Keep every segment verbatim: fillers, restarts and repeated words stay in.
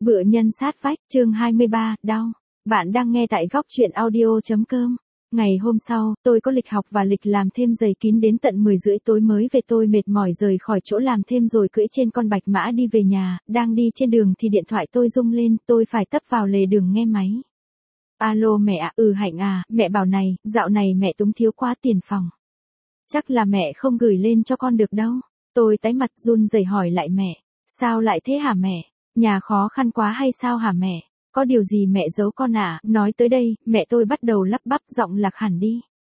Bựa nhân sát vách, chương hai mươi ba, đau. Bạn đang nghe tại góc truyện audio.com. Ngày hôm sau, tôi có lịch học và lịch làm thêm dày kín đến tận mười rưỡi tối mới về. Tôi mệt mỏi rời khỏi chỗ làm thêm rồi cưỡi trên con bạch mã đi về nhà. Đang đi trên đường thì điện thoại tôi rung lên, tôi phải tấp vào lề đường nghe máy. Alo mẹ ạ, ừ Hạnh à, mẹ bảo này, dạo này mẹ túng thiếu quá tiền phòng. Chắc là mẹ không gửi lên cho con được đâu. Tôi tái mặt run rẩy hỏi lại mẹ. Sao lại thế hả mẹ? Nhà khó khăn quá hay sao hả mẹ? Có điều gì mẹ giấu con à? Nói tới đây, mẹ tôi bắt đầu lắp bắp giọng lạc hẳn đi.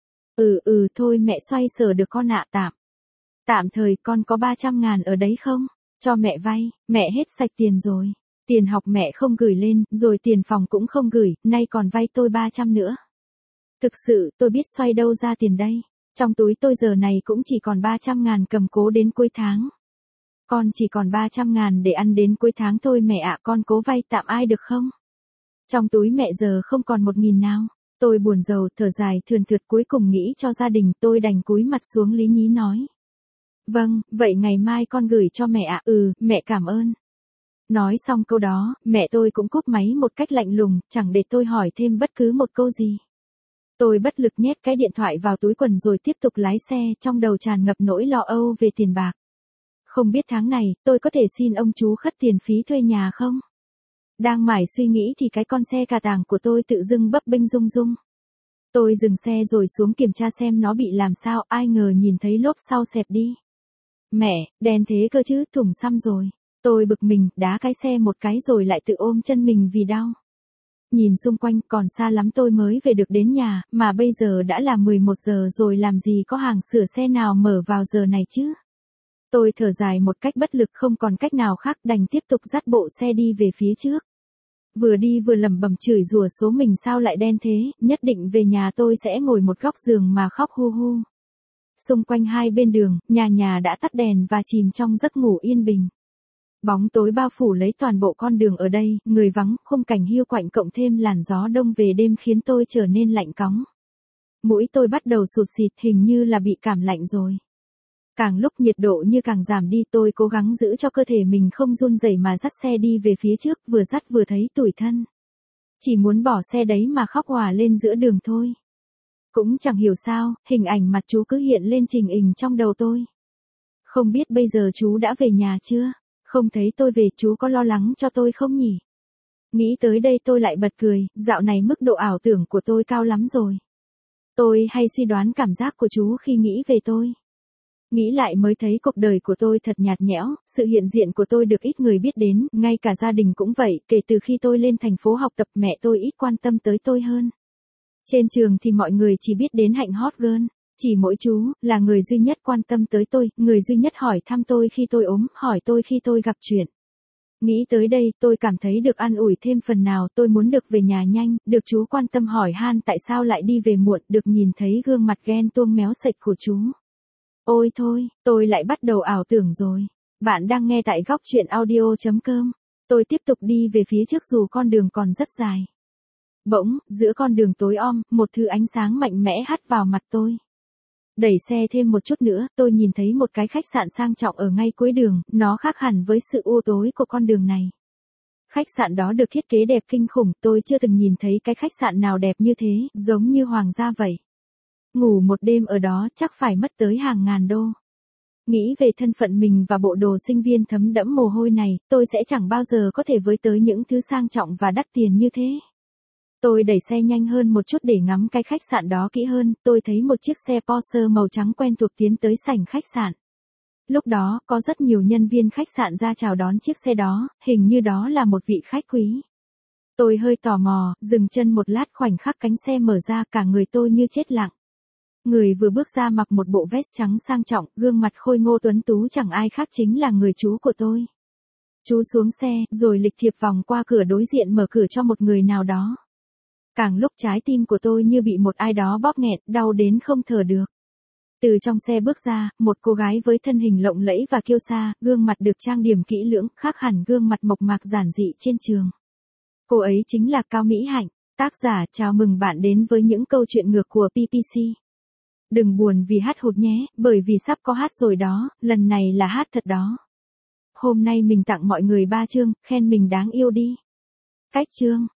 Ừ ừ thôi mẹ xoay sở được con ạ, tạm. Tạm thời con có ba trăm ngàn ở đấy không? Cho mẹ vay, mẹ hết sạch tiền rồi. Tiền học mẹ không gửi lên, rồi tiền phòng cũng không gửi, nay còn vay tôi ba trăm nữa. Thực sự tôi biết xoay đâu ra tiền đây. Trong túi tôi giờ này cũng chỉ còn ba trăm ngàn cầm cố đến cuối tháng. Con chỉ còn ba trăm ngàn để ăn đến cuối tháng thôi mẹ ạ, con cố vay tạm ai được không? Trong túi mẹ giờ không còn một nghìn nào. Tôi buồn rầu thở dài thườn thượt, cuối cùng nghĩ cho gia đình, tôi đành cúi mặt xuống lý nhí nói. Vâng, vậy ngày mai con gửi cho mẹ ạ. Ừ, mẹ cảm ơn. Nói xong câu đó, mẹ tôi cũng cúp máy một cách lạnh lùng, chẳng để tôi hỏi thêm bất cứ một câu gì. Tôi bất lực nhét cái điện thoại vào túi quần rồi tiếp tục lái xe, trong đầu tràn ngập nỗi lo âu về tiền bạc. Không biết tháng này, tôi có thể xin ông chú khất tiền phí thuê nhà không? Đang mải suy nghĩ thì cái con xe cà tàng của tôi tự dưng bấp bênh rung rung. Tôi dừng xe rồi xuống kiểm tra xem nó bị làm sao, ai ngờ nhìn thấy lốp sau xẹp đi. Mẹ, đen thế cơ chứ, thủng xăm rồi. Tôi bực mình, đá cái xe một cái rồi lại tự ôm chân mình vì đau. Nhìn xung quanh, còn xa lắm tôi mới về được đến nhà, mà bây giờ đã là mười một giờ rồi, làm gì có hàng sửa xe nào mở vào giờ này chứ. Tôi thở dài một cách bất lực, không còn cách nào khác, đành tiếp tục dắt bộ xe đi về phía trước. Vừa đi vừa lẩm bẩm chửi rủa số mình sao lại đen thế, nhất định về nhà tôi sẽ ngồi một góc giường mà khóc hu hu. Xung quanh hai bên đường, nhà nhà đã tắt đèn và chìm trong giấc ngủ yên bình. Bóng tối bao phủ lấy toàn bộ con đường ở đây, người vắng, khung cảnh hiu quạnh cộng thêm làn gió đông về đêm khiến tôi trở nên lạnh cóng. Mũi tôi bắt đầu sụt xịt, hình như là bị cảm lạnh rồi. Càng lúc nhiệt độ như càng giảm đi, tôi cố gắng giữ cho cơ thể mình không run rẩy mà dắt xe đi về phía trước, vừa dắt vừa thấy tủi thân. Chỉ muốn bỏ xe đấy mà khóc òa lên giữa đường thôi. Cũng chẳng hiểu sao, hình ảnh mặt chú cứ hiện lên trình hình trong đầu tôi. Không biết bây giờ chú đã về nhà chưa? Không thấy tôi về, chú có lo lắng cho tôi không nhỉ? Nghĩ tới đây tôi lại bật cười, dạo này mức độ ảo tưởng của tôi cao lắm rồi. Tôi hay suy đoán cảm giác của chú khi nghĩ về tôi. Nghĩ lại mới thấy cuộc đời của tôi thật nhạt nhẽo, sự hiện diện của tôi được ít người biết đến, ngay cả gia đình cũng vậy, kể từ khi tôi lên thành phố học tập mẹ tôi ít quan tâm tới tôi hơn. Trên trường thì mọi người chỉ biết đến Hạnh hot girl, chỉ mỗi chú, là người duy nhất quan tâm tới tôi, người duy nhất hỏi thăm tôi khi tôi ốm, hỏi tôi khi tôi gặp chuyện. Nghĩ tới đây, tôi cảm thấy được an ủi thêm phần nào, tôi muốn được về nhà nhanh, được chú quan tâm hỏi han tại sao lại đi về muộn, được nhìn thấy gương mặt ghen tuông méo sạch của chú. Ôi thôi, tôi lại bắt đầu ảo tưởng rồi. Bạn đang nghe tại góc truyện audio.com. Tôi tiếp tục đi về phía trước dù con đường còn rất dài. Bỗng, giữa con đường tối om, một thứ ánh sáng mạnh mẽ hắt vào mặt tôi. Đẩy xe thêm một chút nữa, tôi nhìn thấy một cái khách sạn sang trọng ở ngay cuối đường, nó khác hẳn với sự u tối của con đường này. Khách sạn đó được thiết kế đẹp kinh khủng, tôi chưa từng nhìn thấy cái khách sạn nào đẹp như thế, giống như hoàng gia vậy. Ngủ một đêm ở đó chắc phải mất tới hàng ngàn đô. Nghĩ về thân phận mình và bộ đồ sinh viên thấm đẫm mồ hôi này, tôi sẽ chẳng bao giờ có thể với tới những thứ sang trọng và đắt tiền như thế. Tôi đẩy xe nhanh hơn một chút để ngắm cái khách sạn đó kỹ hơn, tôi thấy một chiếc xe Porsche màu trắng quen thuộc tiến tới sảnh khách sạn. Lúc đó, có rất nhiều nhân viên khách sạn ra chào đón chiếc xe đó, hình như đó là một vị khách quý. Tôi hơi tò mò, dừng chân một lát, khoảnh khắc cánh xe mở ra, cả người tôi như chết lặng. Người vừa bước ra mặc một bộ vest trắng sang trọng, gương mặt khôi ngô tuấn tú chẳng ai khác chính là người chú của tôi. Chú xuống xe, rồi lịch thiệp vòng qua cửa đối diện mở cửa cho một người nào đó. Càng lúc trái tim của tôi như bị một ai đó bóp nghẹt, đau đến không thở được. Từ trong xe bước ra, một cô gái với thân hình lộng lẫy và kiêu sa, gương mặt được trang điểm kỹ lưỡng, khác hẳn gương mặt mộc mạc giản dị trên trường. Cô ấy chính là Cao Mỹ Hạnh. Tác giả chào mừng bạn đến với những câu chuyện ngược của pê pê xê. Đừng buồn vì hát hụt nhé, bởi vì sắp có hát rồi đó, lần này là hát thật đó. hôm nay mình tặng mọi người ba chương, khen mình đáng yêu đi. Cách chương.